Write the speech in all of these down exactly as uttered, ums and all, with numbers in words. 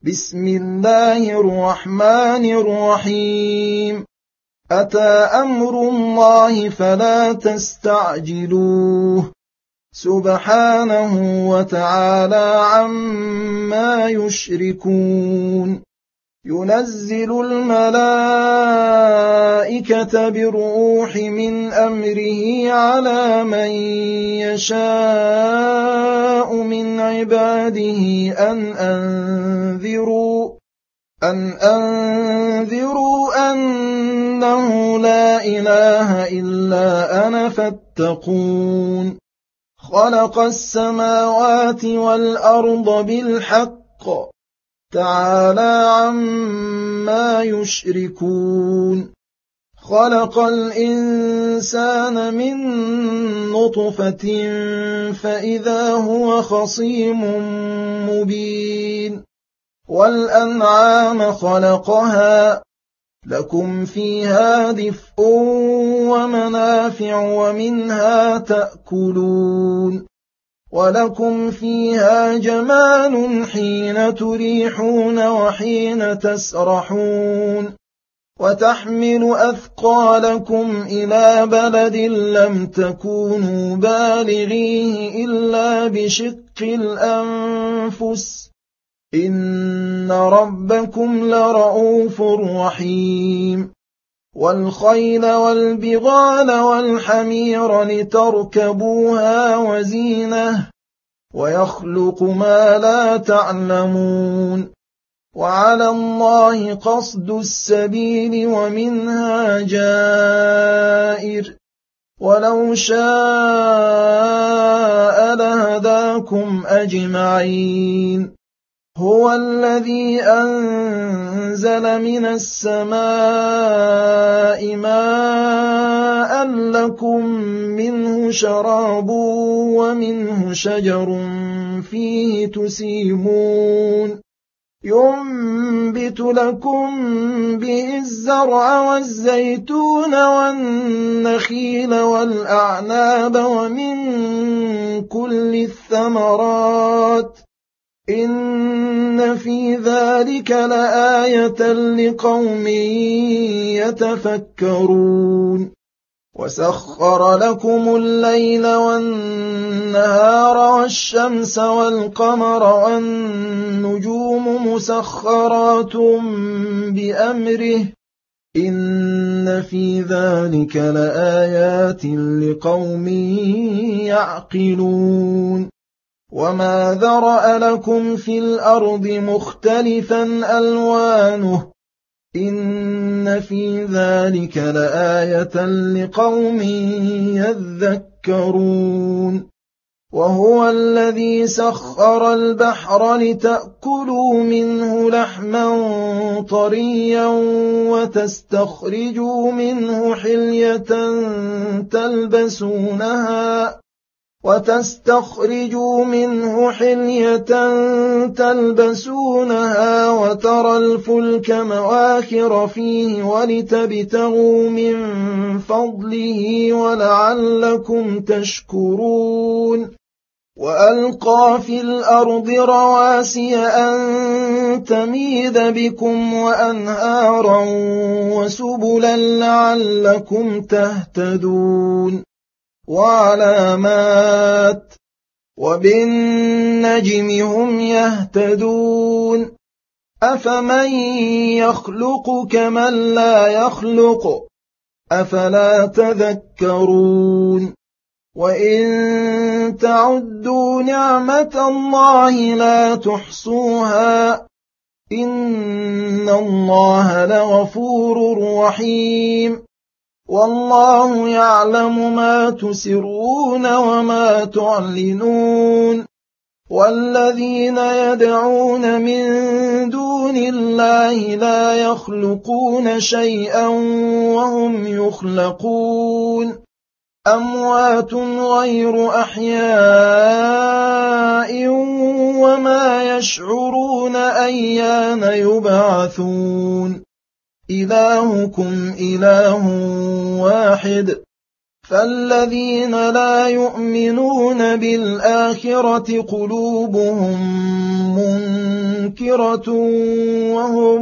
بسم الله الرحمن الرحيم أتى أمر الله فلا تستعجلوه سبحانه وتعالى عما يشركون ينزل الملائكة بالروح من أمره على من يشاء من عباده أن أنذروا أن أنذروا أنه لا إله إلا أنا فاتقون خلق السماوات والأرض بالحق تعالى عما يشركون خلق الإنسان من نطفة فإذا هو خصيم مبين والأنعام خلقها لكم فيها دفء ومنافع ومنها تأكلون ولكم فيها جمال حين تريحون وحين تسرحون وتحمل أثقالكم إلى بلد لم تكونوا بالغيه إلا بشق الأنفس إن ربكم لرؤوف رحيم والخيل والبغال والحمير لتركبوها وزينة ويخلق ما لا تعلمون وعلى الله قصد السبيل ومنها جائر ولو شاء لهداكم أجمعين هو الذي أنزل من السماء ماء لكم منه شراب ومنه شجر فيه تسيمون ينبت لكم به الزرع والزيتون والنخيل والأعناب ومن كل الثمرات إن في ذلك لآية لقوم يتفكرون وسخر لكم الليل والنهار والشمس والقمر والنجوم مسخرات بأمره إن في ذلك لآيات لقوم يعقلون وما ذرأ لكم في الأرض مختلفا ألوانه إن في ذلك لآية لقوم يذكرون وهو الذي سخر البحر لتأكلوا منه لحما طريا وتستخرجوا منه حلية تلبسونها وتستخرجوا منه حلية تلبسونها وترى الفلك مواخر فيه ولتبتغوا من فضله ولعلكم تشكرون وألقى في الأرض رواسي أن تميد بكم وأنهارا وسبلا لعلكم تهتدون وعلامات وبالنجم هم يهتدون أفمن يخلق كمن لا يخلق أفلا تذكرون وإن تعدوا نعمة الله لا تحصوها إن الله لغفور رحيم والله يعلم ما تسرون وما تعلنون والذين يدعون من دون الله لا يخلقون شيئا وهم يخلقون أموات غير أحياء وما يشعرون أيان يبعثون إلهكم إله واحد فالذين لا يؤمنون بالآخرة قلوبهم تذكرة وهم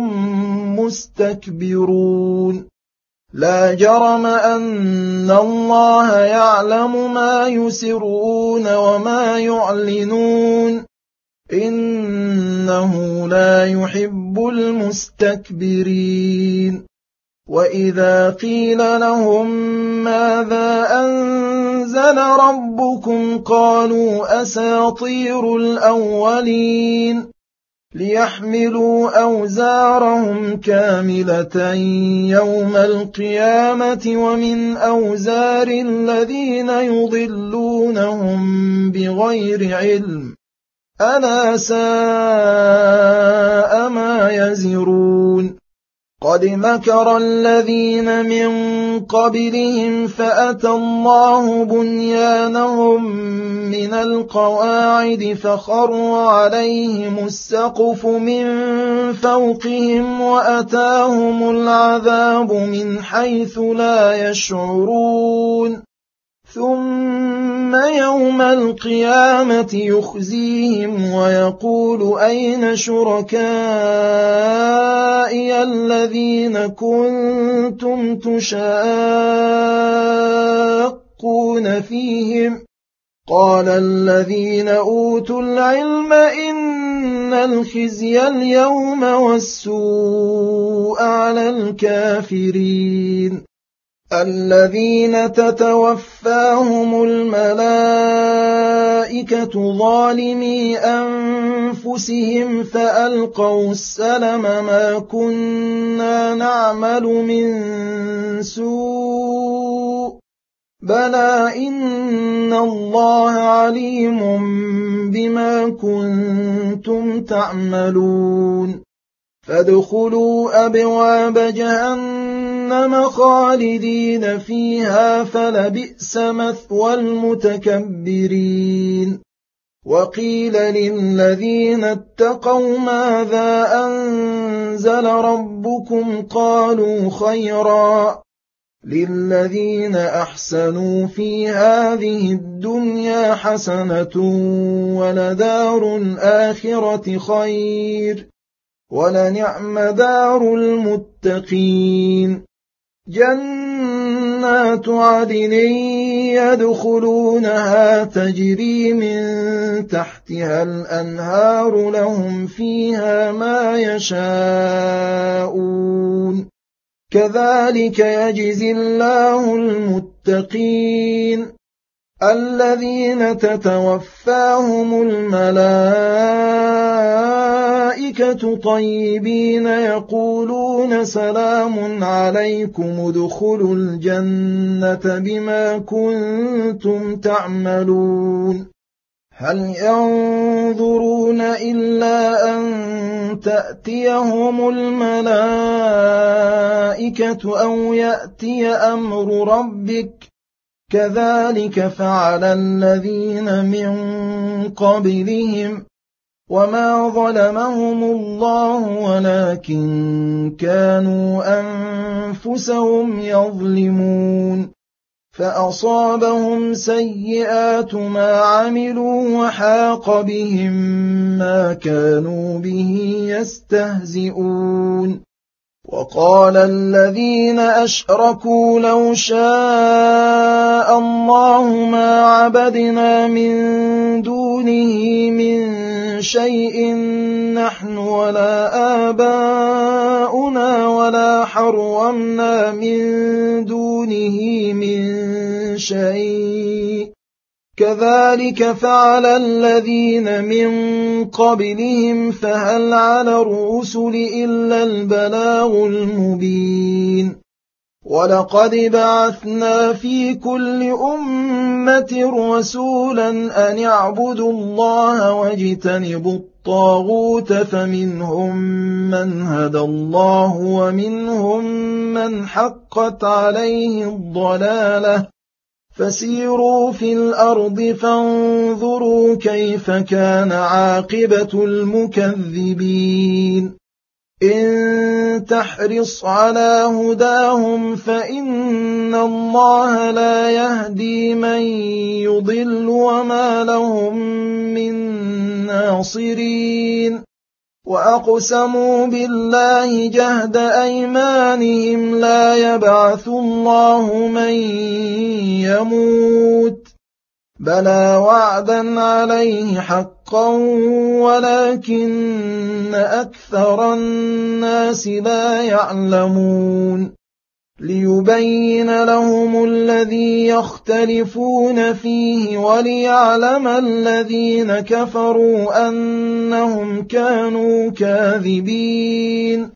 مستكبرون لا جرم أن الله يعلم ما يسرون وما يعلنون إنه لا يحب المستكبرين وإذا قيل لهم ماذا أنزل ربكم قالوا أساطير الأولين ليحملوا أوزارهم كاملة يوم القيامة ومن أوزار الذين يضلونهم بغير علم ألا ساء ما يزرون قد مكر الذين من قبلهم فأتى الله بنيانهم من القواعد فخر عليهم السقف من فوقهم وأتاهم العذاب من حيث لا يشعرون ثم يوم القيامة يخزيهم ويقول أين شركائي الذين كنتم تشاقون فيهم قال الذين أوتوا العلم إن الخزي اليوم والسوء على الكافرين الذين تتوفاهم الملائكة ظالمي أنفسهم فألقوا السلم ما كنا نعمل من سوء بلى إن الله عليم بما كنتم تعملون فادخلوا أبواب جهنم خالدين فيها فلبئس مثوى المتكبرين وقيل للذين اتقوا ماذا أنزل ربكم قالوا خيرا للذين أحسنوا في هذه الدنيا حسنة ولدار الآخرة خير ولنعم دار المتقين جنات عدن يدخلونها تجري من تحتها الأنهار لهم فيها ما يشاءون كذلك يجزي الله المتقين الذين تتوفاهم الملائكة طيبين يقولون سلام عليكم ادخلوا الجنة بما كنتم تعملون هل ينظرون إلا أن تأتيهم الملائكة أو يأتي أمر ربك كذلك فعل الذين من قبلهم وما ظلمهم الله ولكن كانوا أنفسهم يظلمون فأصابهم سيئات ما عملوا وحاق بهم ما كانوا به يستهزئون وقال الذين أشركوا لو شاء الله ما عبدنا من دونه من شيء نحن ولا آباؤنا ولا حرمنا من دونه من شيء كذلك فعل الذين من قبلهم فهل على الرسل إلا البلاغ المبين ولقد بعثنا في كل أمة رسولا أن اعبدوا الله واجتنبوا الطاغوت فمنهم من هدى الله ومنهم من حقت عليه الضلالة فسيروا في الأرض فانظروا كيف كان عاقبة المكذبين إن تحرص على هداهم فإن الله لا يهدي من يضل وما لهم من ناصرين وأقسموا بالله جهد أيمانهم لا يبعث الله من يموت بلى وعدا عليه حقا ولكن أكثر الناس لا يعلمون ليبين لهم الذي يختلفون فيه وليعلم الذين كفروا أنهم كانوا كاذبين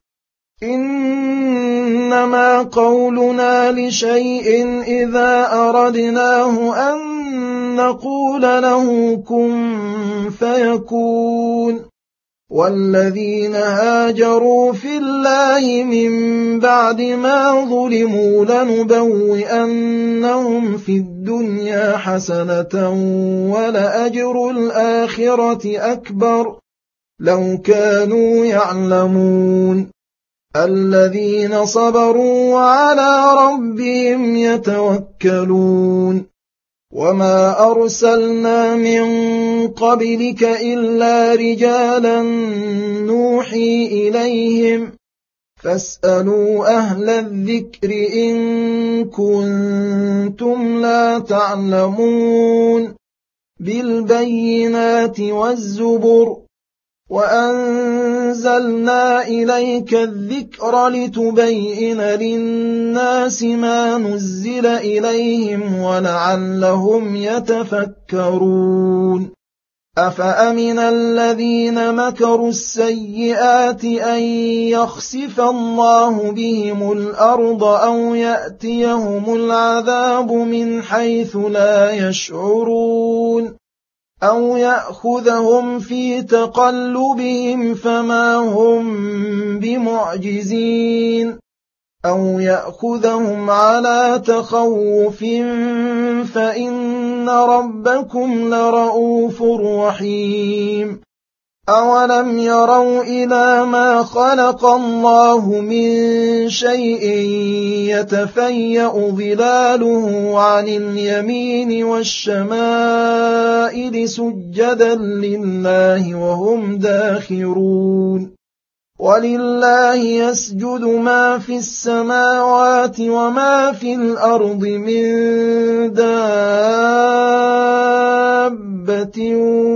إنما قولنا لشيء إذا أردناه أن نقول له كن فيكون والذين هاجروا في الله من بعد ما ظلموا لنبوئنهم في الدنيا حسنة ولأجر الآخرة أكبر لو كانوا يعلمون الذين صبروا وعلى ربهم يتوكلون وما أرسلنا من قبلك إلا رجالا نوحي إليهم فاسألوا أهل الذكر إن كنتم لا تعلمون بالبينات والزبر وأنزلنا إليك الذكر لتبين للناس ما نزل إليهم ولعلهم يتفكرون أفأمن الذين مكروا السيئات أن يخسف الله بهم الأرض أو يأتيهم العذاب من حيث لا يشعرون أو يأخذهم في تقلبهم فما هم بمعجزين أو يأخذهم على تخوف فإن ربكم لرؤوف رحيم أولم يروا إلى ما خلق الله من شيء يتفيأ ظلاله عن اليمين والشمائل سجدا لله وهم داخرون ولله يسجد ما في السماوات وما في الأرض من دابة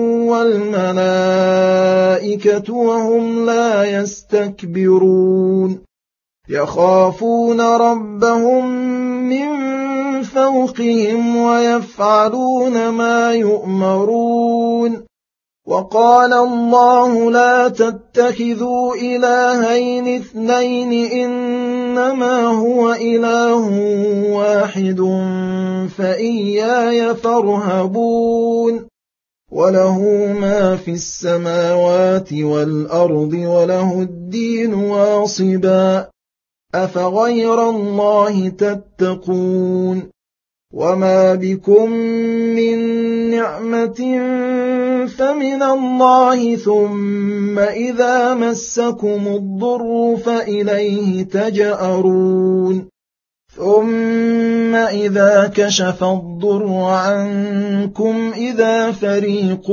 والملائكة وهم لا يستكبرون يخافون ربهم من فوقهم ويفعلون ما يؤمرون وقال الله لا تتخذوا إلهين اثنين إنما هو إله واحد فإياي فارهبون وله ما في السماوات والأرض وله الدين واصبا أفغير الله تتقون وما بكم من نعمة فمن الله ثم إذا مسكم الضر فإليه تجأرون ثم إذا كشف الضر عنكم إذا فريق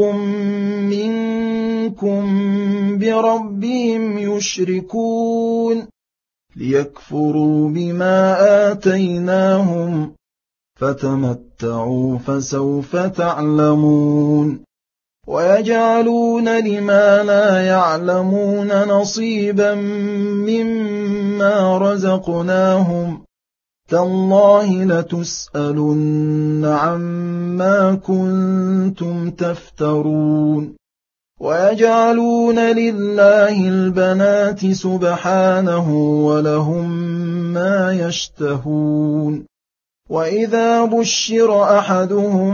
منكم بربهم يشركون ليكفروا بما آتيناهم فتمتعوا فسوف تعلمون ويجعلون لما لا يعلمون نصيبا مما رزقناهم تالله لتسألن عما كنتم تفترون ويجعلون لله البنات سبحانه ولهم ما يشتهون وإذا بشر أحدهم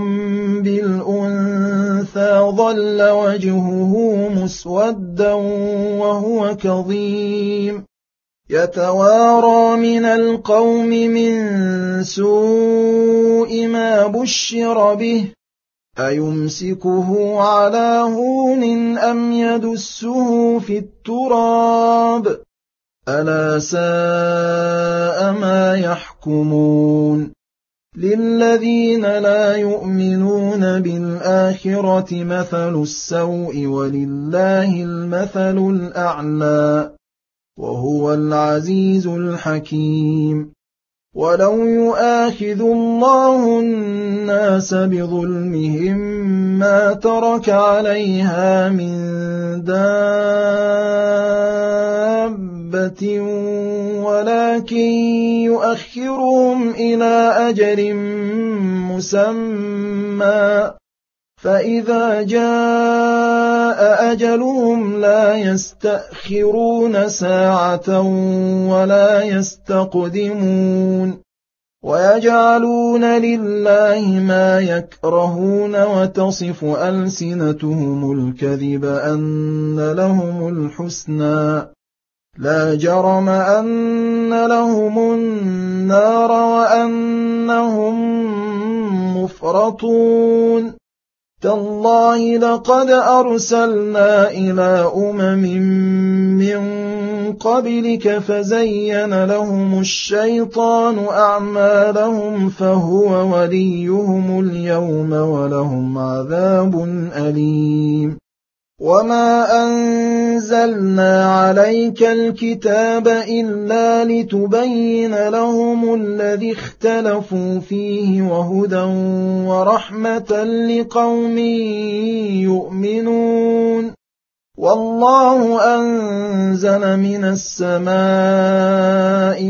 بالأنثى ظل وجهه مسودا وهو كظيم يتوارى من القوم من سوء ما بشر به أيمسكه على هون أم يدسه في التراب ألا ساء ما يحكمون للذين لا يؤمنون بالآخرة مثل السوء ولله المثل الأعلى وهو العزيز الحكيم ولو يؤاخذ الله الناس بظلمهم ما ترك عليها من دابة ولكن يؤخرهم إلى أجل مسمى فإذا جاء أجلهم لا يستأخرون ساعة ولا يستقدمون ويجعلون لله ما يكرهون وتصف ألسنتهم الكذب أن لهم الحسنى لا جرم أن لهم النار وأنهم مفرطون تالله لقد أرسلنا إلى أمم من قبلك فزين لهم الشيطان أعمالهم فهو وليهم اليوم ولهم عذاب أليم وما أنزلنا عليك الكتاب إلا لتبين لهم الذي اختلفوا فيه وهدى ورحمة لقوم يؤمنون والله أنزل من السماء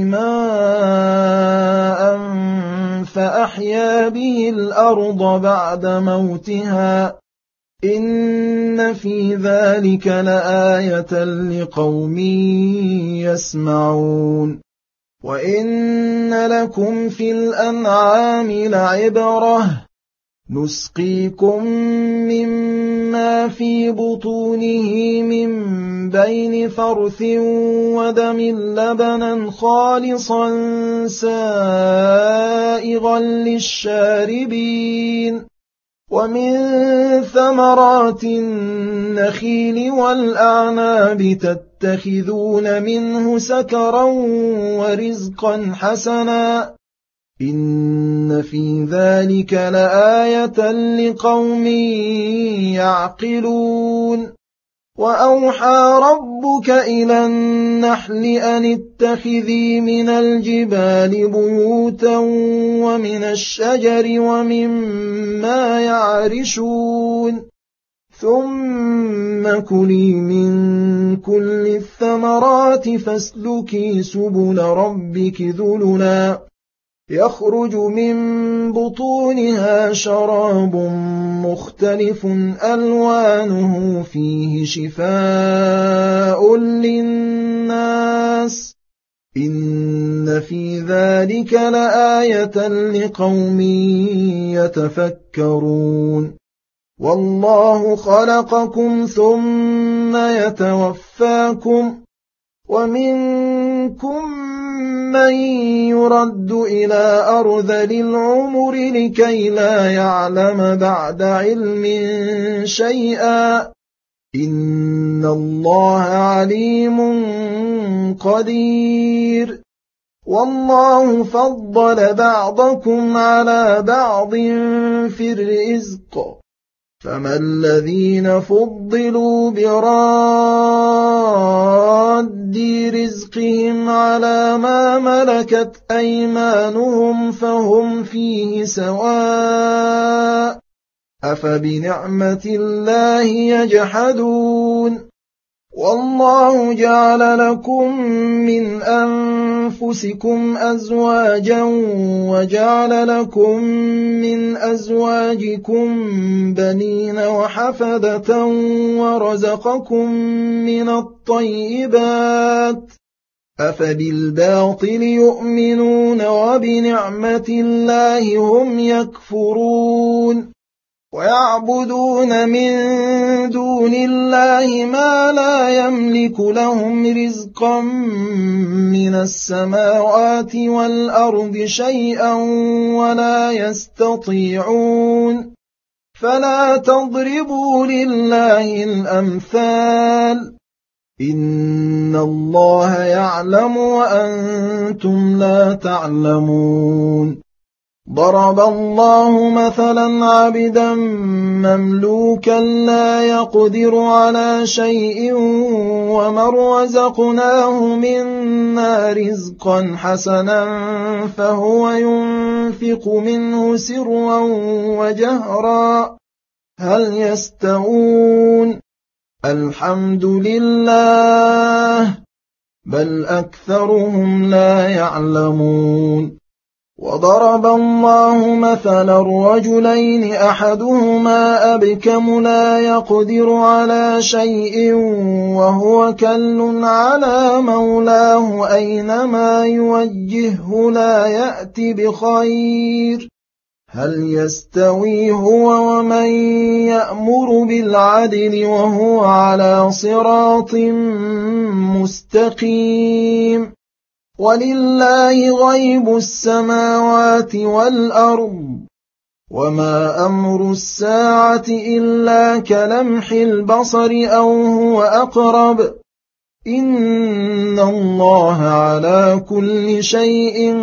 ماء فأحيا به الأرض بعد موتها إن في ذلك لآية لقوم يسمعون وإن لكم في الأنعام لعبرة نسقيكم مما في بطونه من بين فرث ودم لبنا خالصا سائغا للشاربين ومن ثمرات النخيل والأعناب تتخذون منه سكرا ورزقا حسنا إن في ذلك لآية لقوم يعقلون وأوحى ربك إلى النحل أن اتخذي من الجبال بيوتا ومن الشجر ومما يعرشون ثم كلي من كل الثمرات فاسلكي سبل ربك ذللا يخرج من بطونها شراب مختلف ألوانه فيه شفاء للناس إن في ذلك لآية لقوم يتفكرون والله خلقكم ثم يتوفاكم ومنكم من يرد إلى أرذل العمر لكي لا يعلم بعد علم شيئا إن الله عليم قدير والله فضل بعضكم على بعض في الرزق فما الذين فضلوا براد رزقهم على ما ملكت أيمانهم فهم فيه سواء أفبنعمة الله يجحدون والله جعل لكم من أنفسكم أزواجا وجعل لكم من أزواجكم بنين وحفدة ورزقكم من الطيبات أفبالباطل يؤمنون وبنعمة الله هم يكفرون ويعبدون من دون الله ما لا يملك لهم رزقا من السماوات والأرض شيئا ولا يستطيعون فلا تضربوا لله الأمثال إن الله يعلم وأنتم لا تعلمون ضرب الله مثلا عبدا مملوكا لا يقدر على شيء ومن رزقناه منا رزقا حسنا فهو ينفق منه سرا وجهرا هل يستوون الحمد لله بل أكثرهم لا يعلمون وضرب الله مثلا الرجلين أحدهما أبكم لا يقدر على شيء وهو كل على مولاه أينما يوجهه لا يأتي بخير هل يستوي هو ومن يأمر بالعدل وهو على صراط مستقيم ولله غيب السماوات والأرض وما أمر الساعة إلا كلمح البصر أو هو أقرب إن الله على كل شيء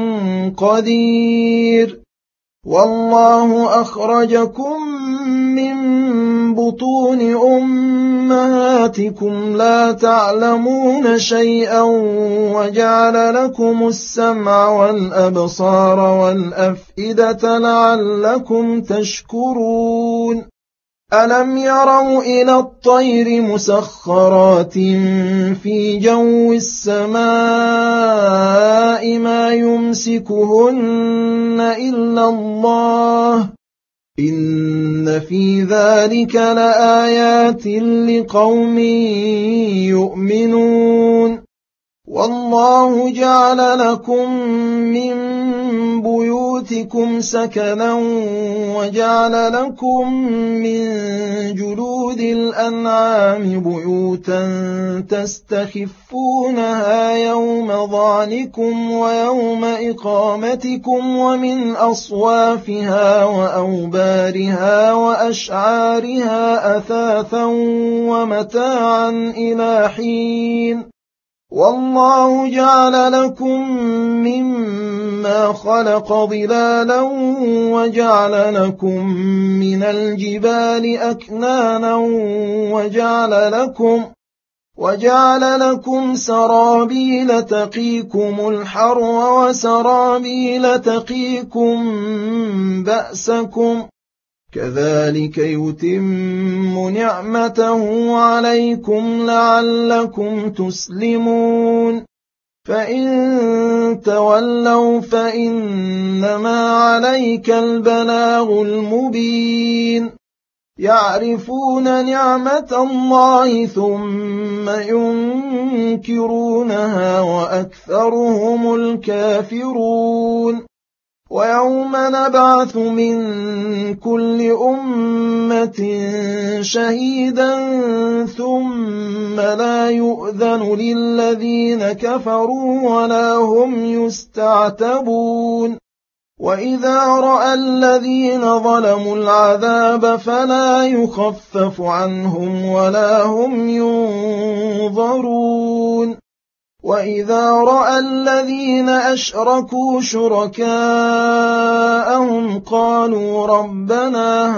قدير والله أخرجكم من بطون أمهاتكم لا تعلمون شيئا وجعل لكم السمع والأبصار والأفئدة لعلكم تشكرون ألم يروا إلى الطير مسخرات في جو السماء ما يمسكهن إلا الله إن في ذلك لآيات لقوم يؤمنون والله جعل لكم من بيوتكم سكنا وجعل لكم من جلود الأنعام بيوتا تستخفونها يوم ظعنكم ويوم إقامتكم ومن أصوافها وأوبارها وأشعارها أثاثا ومتاعا إلى حين والله جعل لكم مما خلق ظلالا وجعل لكم من الجبال أكنانا وجعل لكم وجعل لكم سرابيل تقيكم الحر وسرابيل تقيكم بأسكم كذلك يتم نعمته عليكم لعلكم تسلمون فإن تولوا فإنما عليك البلاغ المبين يعرفون نعمة الله ثم ينكرونها وأكثرهم الكافرون ويوم نبعث من كل أمة شهيدا ثم لا يؤذن للذين كفروا ولا هم يستعتبون وإذا رأى الذين ظلموا العذاب فلا يخفف عنهم ولا هم ينظرون وإذا رأى الذين أشركوا شركاءهم قالوا ربنا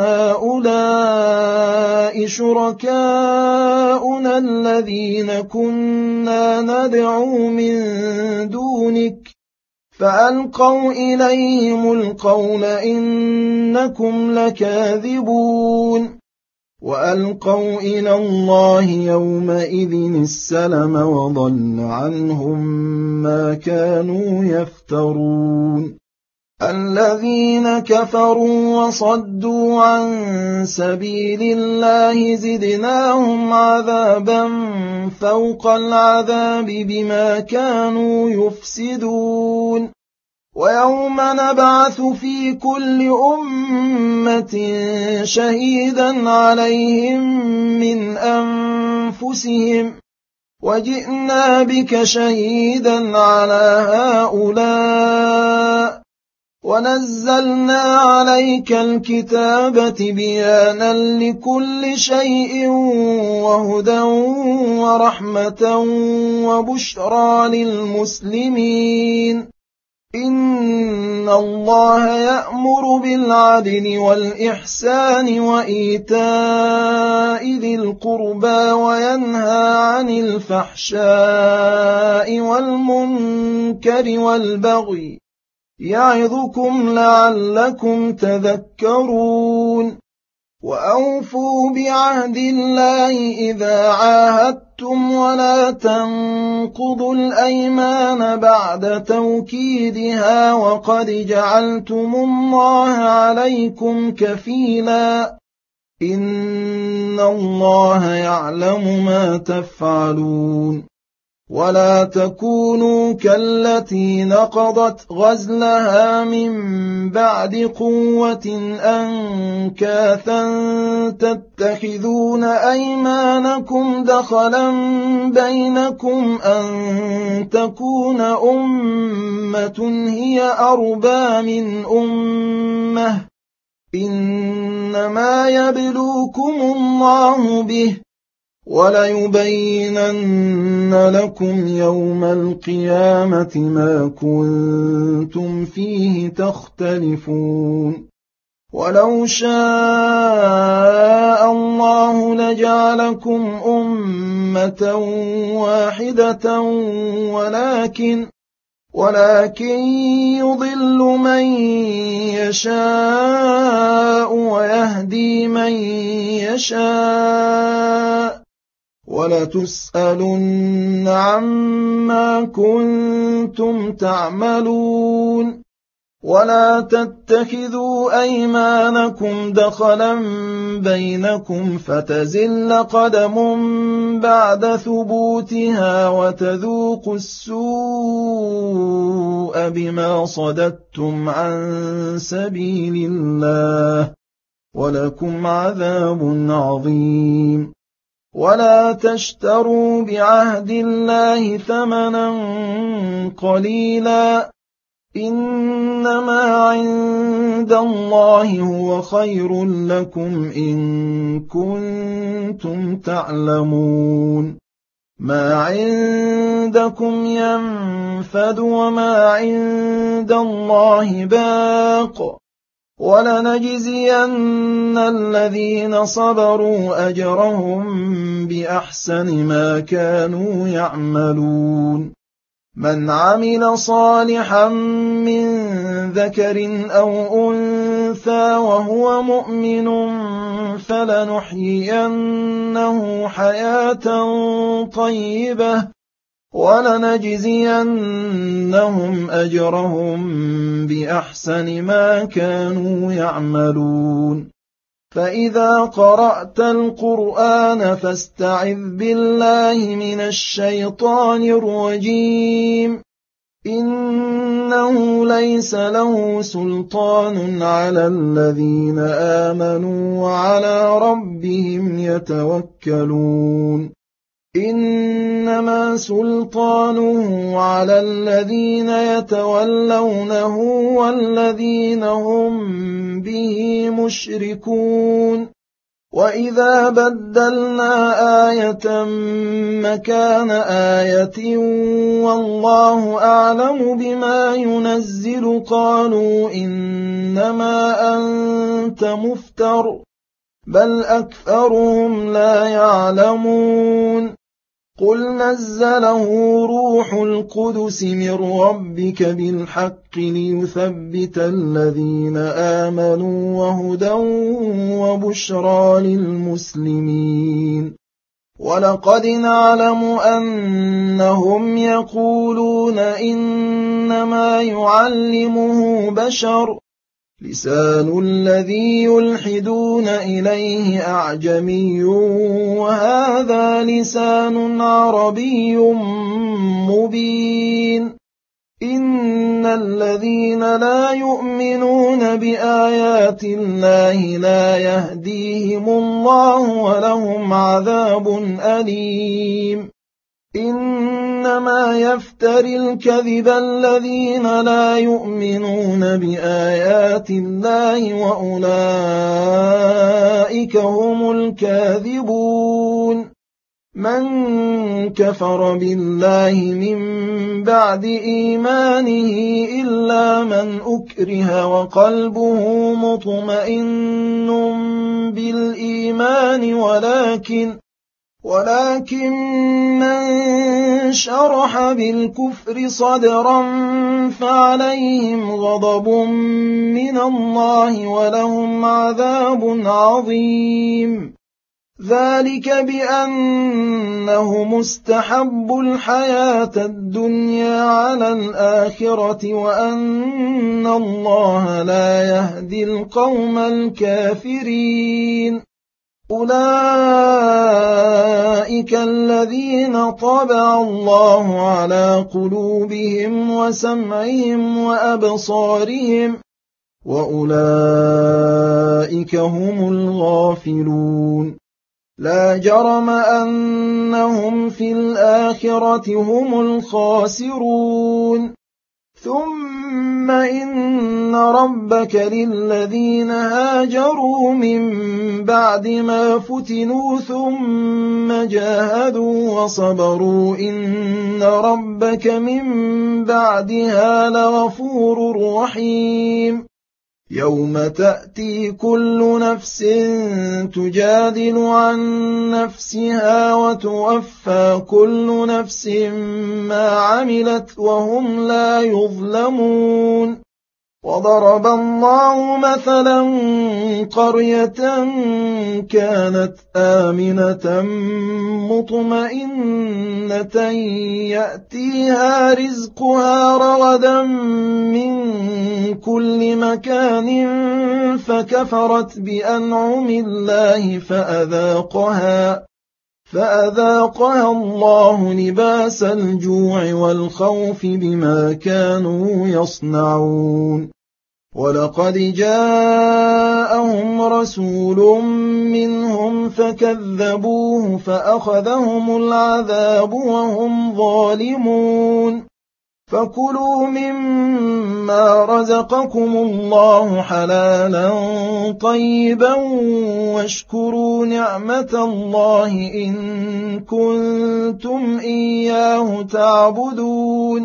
هؤلاء شركاؤنا الذين كنا ندعو من دونك فألقوا إليهم القول إنكم لكاذبون وألقوا إلى الله يومئذ السلم وضل عنهم ما كانوا يفترون الذين كفروا وصدوا عن سبيل الله زدناهم عذابا فوق العذاب بما كانوا يفسدون ويوم نبعث في كل أمة شهيدا عليهم من أنفسهم وجئنا بك شهيدا على هؤلاء ونزلنا عليك الكتاب بيانا لكل شيء وهدى ورحمة وبشرى للمسلمين إن الله يأمر بالعدل والإحسان وإيتاء ذي القربى وينهى عن الفحشاء والمنكر والبغي يعظكم لعلكم تذكرون وأوفوا بعهد الله إذا عاهدتم ولا تنقضوا الأيمان بعد توكيدها وقد جعلتم الله عليكم كفيلا إن الله يعلم ما تفعلون ولا تكونوا كالتي نقضت غزلها من بعد قوة أنكاثا تتخذون أيمانكم دخلا بينكم أن تكون أمة هي أربى من أمة إنما يبلوكم الله به وليبينن لكم يوم القيامة ما كنتم فيه تختلفون ولو شاء الله لجعلكم أمة واحدة ولكن ولكن يضل من يشاء ويهدي من يشاء ولتسألن عما كنتم تعملون ولا تتخذوا أيمانكم دخلا بينكم فتزل قدم بعد ثبوتها وتذوقوا السوء بما صددتم عن سبيل الله ولكم عذاب عظيم ولا تشتروا بعهد الله ثمنا قليلا إنما عند الله هو خير لكم إن كنتم تعلمون ما عندكم ينفد وما عند الله باق ولنجزين الذين صبروا أجرهم بأحسن ما كانوا يعملون من عمل صالحا من ذكر أو أنثى وهو مؤمن فلنحيينه حياة طيبة ولنجزينهم أجرهم بأحسن ما كانوا يعملون فإذا قرأت القرآن فاستعذ بالله من الشيطان الرجيم إنه ليس له سلطان على الذين آمنوا وعلى ربهم يتوكلون إنما سلطانه على الذين يتولونه والذين هم به مشركون وإذا بدلنا آية مكان آية والله أعلم بما ينزل قالوا إنما أنت مفتر بل أكثرهم لا يعلمون قل نزله روح القدس من ربك بالحق ليثبت الذين آمنوا وهدى وبشرى للمسلمين ولقد نعلم أنهم يقولون إنما يعلمه بشر لسان الذي يلحدون إليه أعجمي وهذا لسان عربي مبين إن الذين لا يؤمنون بآيات الله لا يهديهم الله ولهم عذاب أليم إنما يفتري الكذب الذين لا يؤمنون بآيات الله وأولئك هم الكاذبون من كفر بالله من بعد إيمانه إلا من أكره وقلبه مطمئن بالإيمان ولكن ولكن من شرح بالكفر صدرا فعليهم غضب من الله ولهم عذاب عظيم ذلك بأنه مستحب الحياة الدنيا على الآخرة وأن الله لا يهدي القوم الكافرين أولئك الذين طبع الله على قلوبهم وسمعهم وأبصارهم وأولئك هم الغافلون لا جرم أنهم في الآخرة هم الخاسرون ثم إن ربك للذين هاجروا من بعد ما فتنوا ثم جاهدوا وصبروا إن ربك من بعدها لغفور رحيم يوم تأتي كل نفس تجادل عن نفسها وتوفى كل نفس ما عملت وهم لا يظلمون وضرب الله مثلا قرية كانت آمنة مطمئنة يأتيها رزقها رغدا من كل مكان فكفرت بأنعم الله فأذاقها فأذاقها الله لباس الجوع والخوف بما كانوا يصنعون ولقد جاءهم رسول منهم فكذبوه فأخذهم العذاب وهم ظالمون فكلوا مما رزقكم الله حلالا طيبا واشكروا نعمة الله إن كنتم إياه تعبدون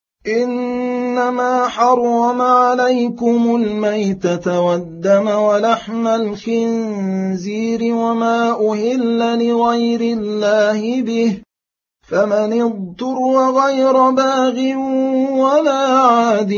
إنما حرم عليكم الميتة والدم ولحم الخنزير وما أهل لغير الله به فمن اضطر غير باغ ولا عاد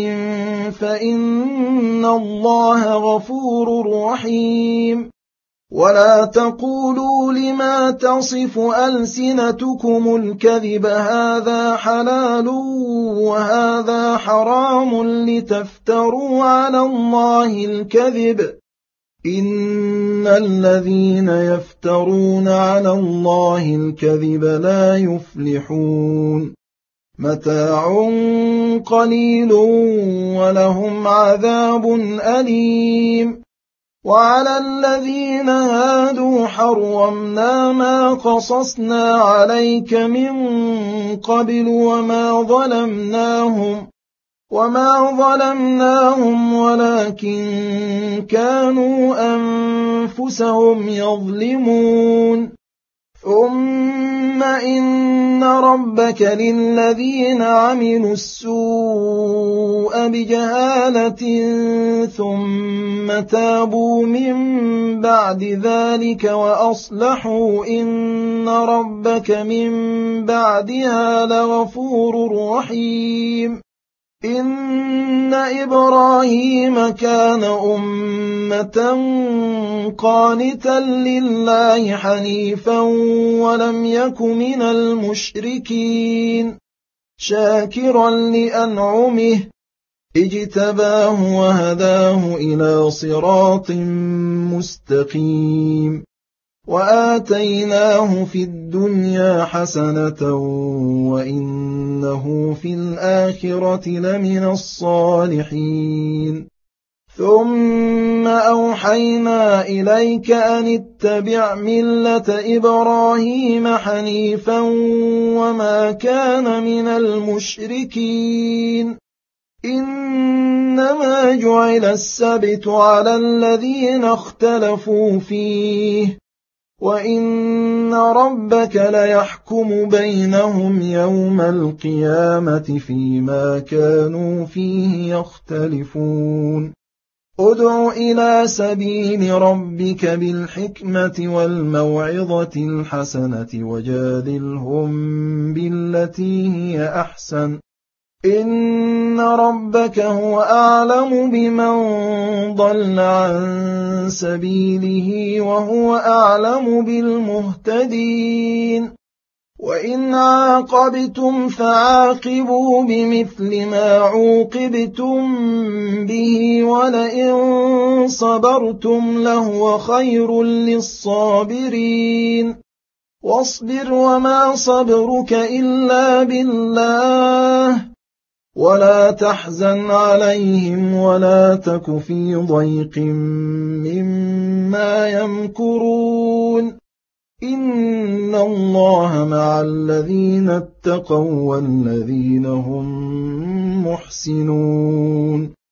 فإن الله غفور رحيم ولا تقولوا لما تصف ألسنتكم الكذب هذا حلال وهذا حرام لتفتروا على الله الكذب إن الذين يفترون على الله الكذب لا يفلحون متاع قليل ولهم عذاب أليم وعلى الذين هادوا حرمنا ما قصصنا عليك من قبل وما ظلمناهم وما ظلمناهم ولكن كانوا أنفسهم يظلمون ثم إن ربك للذين عملوا السوء بجهالة ثم تابوا من بعد ذلك وأصلحوا إن ربك من بعدها لغفور رحيم إن إبراهيم كان أمة قانتا لله حنيفا ولم يك من المشركين شاكرا لأنعمه اجتباه وهداه إلى صراط مستقيم وآتيناه في الدنيا حسنة وإنه في الآخرة لمن الصالحين ثم أوحينا إليك أن اتبع ملة إبراهيم حنيفا وما كان من المشركين إنما جعل السبت على الذين اختلفوا فيه وإن ربك ليحكم بينهم يوم القيامة فيما كانوا فيه يختلفون ادع إلى سبيل ربك بالحكمة والموعظة الحسنة وجادلهم بالتي هي أحسن إن ربك هو أعلم بمن ضل عن سبيله وهو أعلم بالمهتدين وإن عاقبتم فعاقبوا بمثل ما عوقبتم به ولئن صبرتم لهو خير للصابرين واصبر وما صبرك إلا بالله ولا تحزن عليهم ولا تك في ضيق مما يمكرون إن الله مع الذين اتقوا والذين هم محسنون